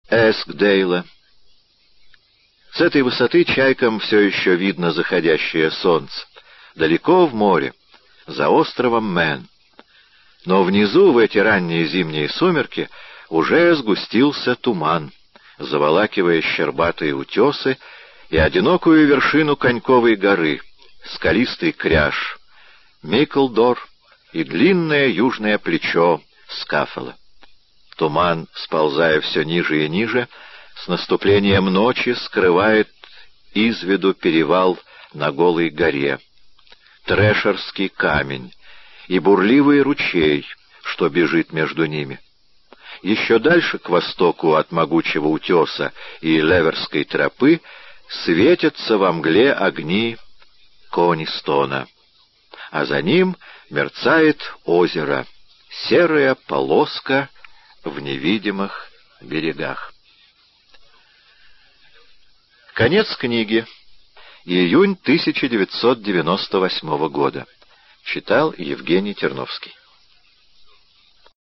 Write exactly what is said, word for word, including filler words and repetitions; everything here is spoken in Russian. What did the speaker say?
Эскдейла. С этой высоты чайкам все еще видно заходящее солнце, далеко в море, за островом Мэн. Но внизу, в эти ранние зимние сумерки, уже сгустился туман, заволакивая щербатые утесы и одинокую вершину Коньковой горы, скалистый кряж, Микклдор и длинное южное плечо Скаффела. Туман, сползая все ниже и ниже, с наступлением ночи скрывает из виду перевал на голой горе, Трэшерский камень и бурливый ручей, что бежит между ними. Еще дальше, к востоку от могучего утеса и Леверской тропы, светятся во мгле огни Конистона, а за ним мерцает озеро, серая полоска в невидимых берегах. Конец книги. Июнь тысяча девятьсот девяносто восьмого года. Читал Евгений Терновский.